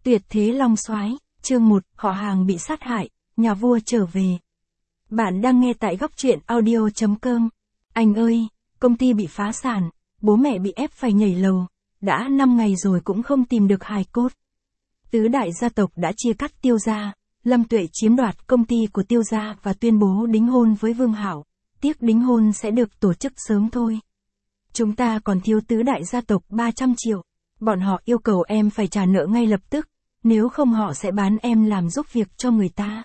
Tuyệt thế long soái, chương 1, họ hàng bị sát hại, nhà vua trở về. Bạn đang nghe tại góc truyện audio.com. Anh ơi, công ty bị phá sản, bố mẹ bị ép phải nhảy lầu, đã 5 ngày rồi cũng không tìm được hài cốt. Tứ đại gia tộc đã chia cắt Tiêu gia, Lâm Tuệ chiếm đoạt công ty của Tiêu gia và tuyên bố đính hôn với Vương Hạo, tiếc đính hôn sẽ được tổ chức sớm thôi. Chúng ta còn thiếu tứ đại gia tộc 300 triệu, bọn họ yêu cầu em phải trả nợ ngay lập tức, nếu không họ sẽ bán em làm giúp việc cho người ta.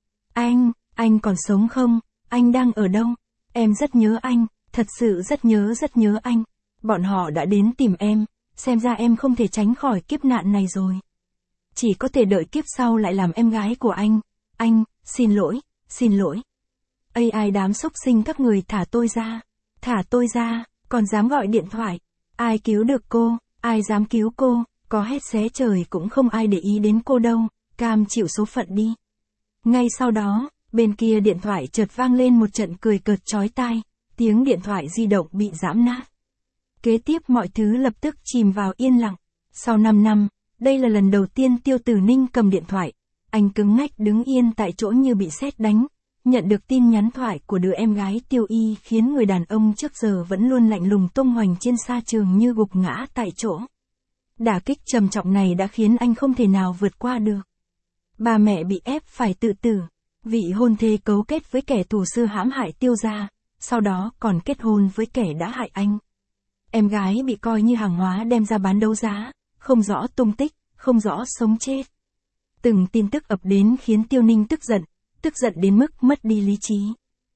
Anh còn sống không? Anh đang ở đâu? Em rất nhớ anh, thật sự rất nhớ anh. Bọn họ đã đến tìm em, xem ra em không thể tránh khỏi kiếp nạn này rồi. Chỉ có thể đợi kiếp sau lại làm em gái của anh. Anh, xin lỗi. Ai đám xúc sinh các người thả tôi ra, còn dám gọi điện thoại. Ai cứu được cô, ai dám cứu cô, có hết xé trời cũng không ai để ý đến cô đâu, cam chịu số phận đi. Ngay sau đó, bên kia điện thoại chợt vang lên một trận cười cợt chói tai, tiếng điện thoại di động bị giãm nát. Kế tiếp mọi thứ lập tức chìm vào yên lặng. Sau 5 năm, đây là lần đầu tiên Tiêu Tử Ninh cầm điện thoại. Anh cứng ngắc đứng yên tại chỗ như bị sét đánh. Nhận được tin nhắn thoại của đứa em gái Tiêu Y khiến người đàn ông trước giờ vẫn luôn lạnh lùng tung hoành trên sa trường như gục ngã tại chỗ. Đả kích trầm trọng này đã khiến anh không thể nào vượt qua được. Ba mẹ bị ép phải tự tử. Vị hôn thê cấu kết với kẻ thù xưa hãm hại Tiêu gia, sau đó còn kết hôn với kẻ đã hại anh. Em gái bị coi như hàng hóa đem ra bán đấu giá, không rõ tung tích, không rõ sống chết. Từng tin tức ập đến khiến Tiêu Ninh tức giận đến mức mất đi lý trí.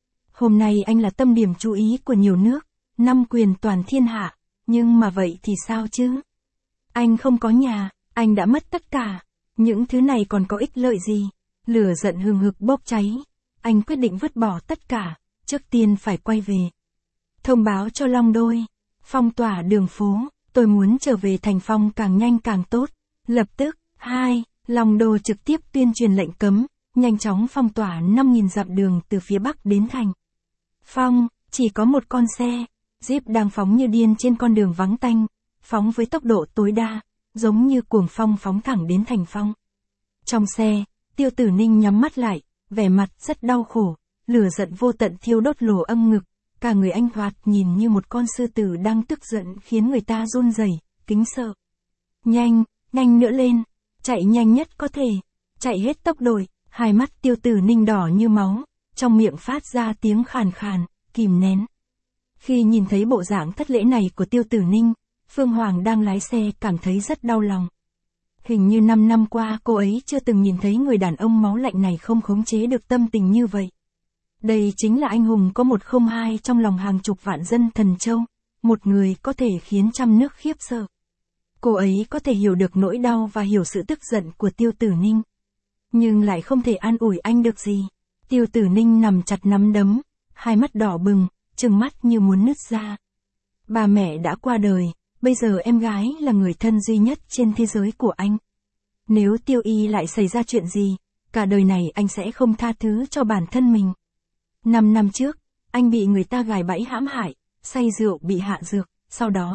Hôm nay anh là tâm điểm chú ý của nhiều nước, 5 quyền toàn thiên hạ, nhưng mà vậy thì sao chứ? Anh không có nhà, anh đã mất tất cả, những thứ này còn có ích lợi gì? Lửa giận hừng hực bốc cháy, anh quyết định vứt bỏ tất cả, trước tiên phải quay về. Thông báo cho Long Đôi, phong tỏa đường phố, tôi muốn trở về thành Phong càng nhanh càng tốt. Lập tức, Long Đô trực tiếp tuyên truyền lệnh cấm, nhanh chóng phong tỏa 5.000 dặm đường từ phía Bắc đến thành Phong, chỉ có một con xe, Jeep đang phóng như điên trên con đường vắng tanh, phóng với tốc độ tối đa, giống như cuồng phong phóng thẳng đến thành Phong. Trong xe, Tiêu Tử Ninh nhắm mắt lại, vẻ mặt rất đau khổ, lửa giận vô tận thiêu đốt lồ âm ngực, cả người anh thoạt nhìn như một con sư tử đang tức giận khiến người ta run rẩy, kính sợ. Nhanh nữa lên, chạy nhanh nhất có thể, chạy hết tốc độ. Hai mắt Tiêu Tử Ninh đỏ như máu, trong miệng phát ra tiếng khàn khàn, kìm nén. Khi nhìn thấy bộ dạng thất lễ này của Tiêu Tử Ninh, Phương Hoàng đang lái xe cảm thấy rất đau lòng. Hình như 5 năm qua cô ấy chưa từng nhìn thấy người đàn ông máu lạnh này không khống chế được tâm tình như vậy. Đây chính là anh hùng có 102 trong lòng hàng chục vạn dân Thần Châu, một người có thể khiến trăm nước khiếp sợ. Cô ấy có thể hiểu được nỗi đau và hiểu sự tức giận của Tiêu Tử Ninh, nhưng lại không thể an ủi anh được gì. Tiêu Tử Ninh nằm chặt nắm đấm, hai mắt đỏ bừng, trừng mắt như muốn nứt ra. Ba mẹ đã qua đời, bây giờ em gái là người thân duy nhất trên thế giới của anh. Nếu Tiêu Y lại xảy ra chuyện gì, cả đời này anh sẽ không tha thứ cho bản thân mình. 5 năm trước, anh bị người ta gài bẫy hãm hại, say rượu bị hạ dược, sau đó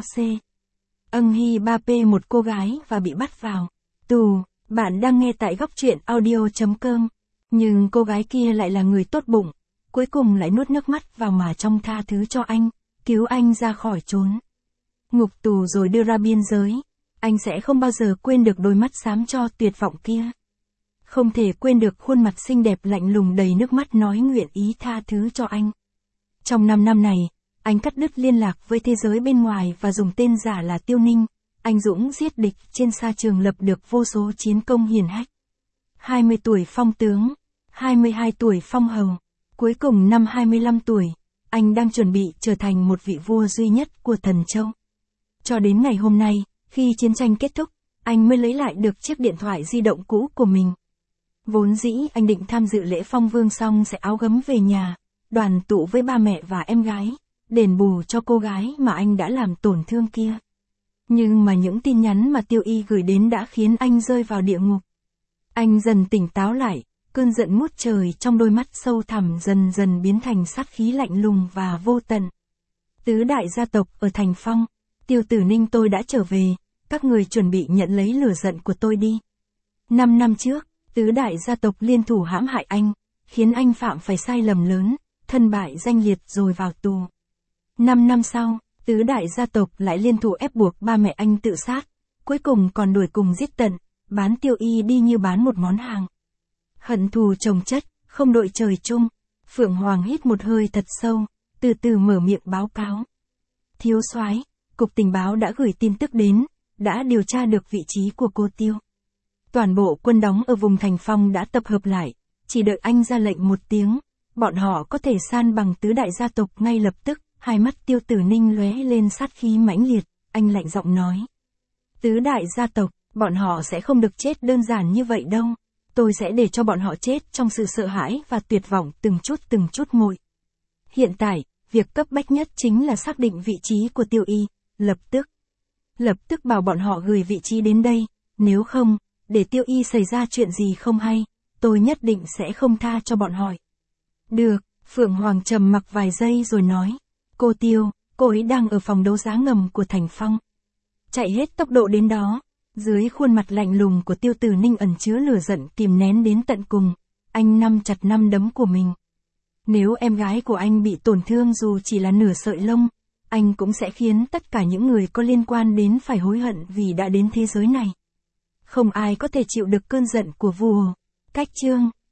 Hy 3P một cô gái và bị bắt vào tù. Bạn đang nghe tại góc truyện audio.com. Nhưng cô gái kia lại là người tốt bụng, cuối cùng lại nuốt nước mắt vào mà trong tha thứ cho anh, cứu anh ra khỏi chốn ngục tù rồi đưa ra biên giới. Anh sẽ không bao giờ quên được đôi mắt xám cho tuyệt vọng kia. Không thể quên được khuôn mặt xinh đẹp lạnh lùng đầy nước mắt nói nguyện ý tha thứ cho anh. Trong 5 năm này, anh cắt đứt liên lạc với thế giới bên ngoài và dùng tên giả là Tiêu Ninh. Anh dũng giết địch trên sa trường lập được vô số chiến công hiển hách. 20 tuổi phong tướng, 22 tuổi phong hầu, cuối cùng năm 25 tuổi, anh đang chuẩn bị trở thành một vị vua duy nhất của Thần Châu. Cho đến ngày hôm nay, khi chiến tranh kết thúc, anh mới lấy lại được chiếc điện thoại di động cũ của mình. Vốn dĩ anh định tham dự lễ phong vương xong sẽ áo gấm về nhà, đoàn tụ với ba mẹ và em gái, đền bù cho cô gái mà anh đã làm tổn thương kia. Nhưng mà những tin nhắn mà Tiêu Y gửi đến đã khiến anh rơi vào địa ngục. Anh dần tỉnh táo lại, cơn giận ngút trời trong đôi mắt sâu thẳm dần dần biến thành sát khí lạnh lùng và vô tận. Tứ đại gia tộc ở thành Phong, Tiêu Tử Ninh tôi đã trở về, các người chuẩn bị nhận lấy lửa giận của tôi đi. 5 năm trước, tứ đại gia tộc liên thủ hãm hại anh, khiến anh phạm phải sai lầm lớn, thân bại danh liệt rồi vào tù. 5 năm sau, tứ đại gia tộc lại liên thủ ép buộc ba mẹ anh tự sát, cuối cùng còn đuổi cùng giết tận, bán Tiêu Y đi như bán một món hàng. Hận thù chồng chất, không đội trời chung. Phượng Hoàng hít một hơi thật sâu, từ từ mở miệng báo cáo. Thiếu soái, Cục Tình báo đã gửi tin tức đến, đã điều tra được vị trí của cô Tiêu. Toàn bộ quân đóng ở vùng Thành Phong đã tập hợp lại, chỉ đợi anh ra lệnh một tiếng, bọn họ có thể san bằng tứ đại gia tộc ngay lập tức. Hai mắt Tiêu Tử Ninh lóe lên sát khí mãnh liệt, anh lạnh giọng nói. Tứ đại gia tộc, bọn họ sẽ không được chết đơn giản như vậy đâu. Tôi sẽ để cho bọn họ chết trong sự sợ hãi và tuyệt vọng từng chút một. Hiện tại, việc cấp bách nhất chính là xác định vị trí của Tiêu Y, lập tức bảo bọn họ gửi vị trí đến đây, nếu không, để Tiêu Y xảy ra chuyện gì không hay, tôi nhất định sẽ không tha cho bọn họ. Được, Phượng Hoàng trầm mặc vài giây rồi nói. Cô Tiêu, cô ấy đang ở phòng đấu giá ngầm của Thành Phong. Chạy hết tốc độ đến đó. Dưới khuôn mặt lạnh lùng của Tiêu Tử Ninh ẩn chứa lửa giận kìm nén đến tận cùng. Anh nắm chặt nắm đấm của mình. Nếu em gái của anh bị tổn thương dù chỉ là nửa sợi lông, anh cũng sẽ khiến tất cả những người có liên quan đến phải hối hận vì đã đến thế giới này. Không ai có thể chịu được cơn giận của vua. Cách chương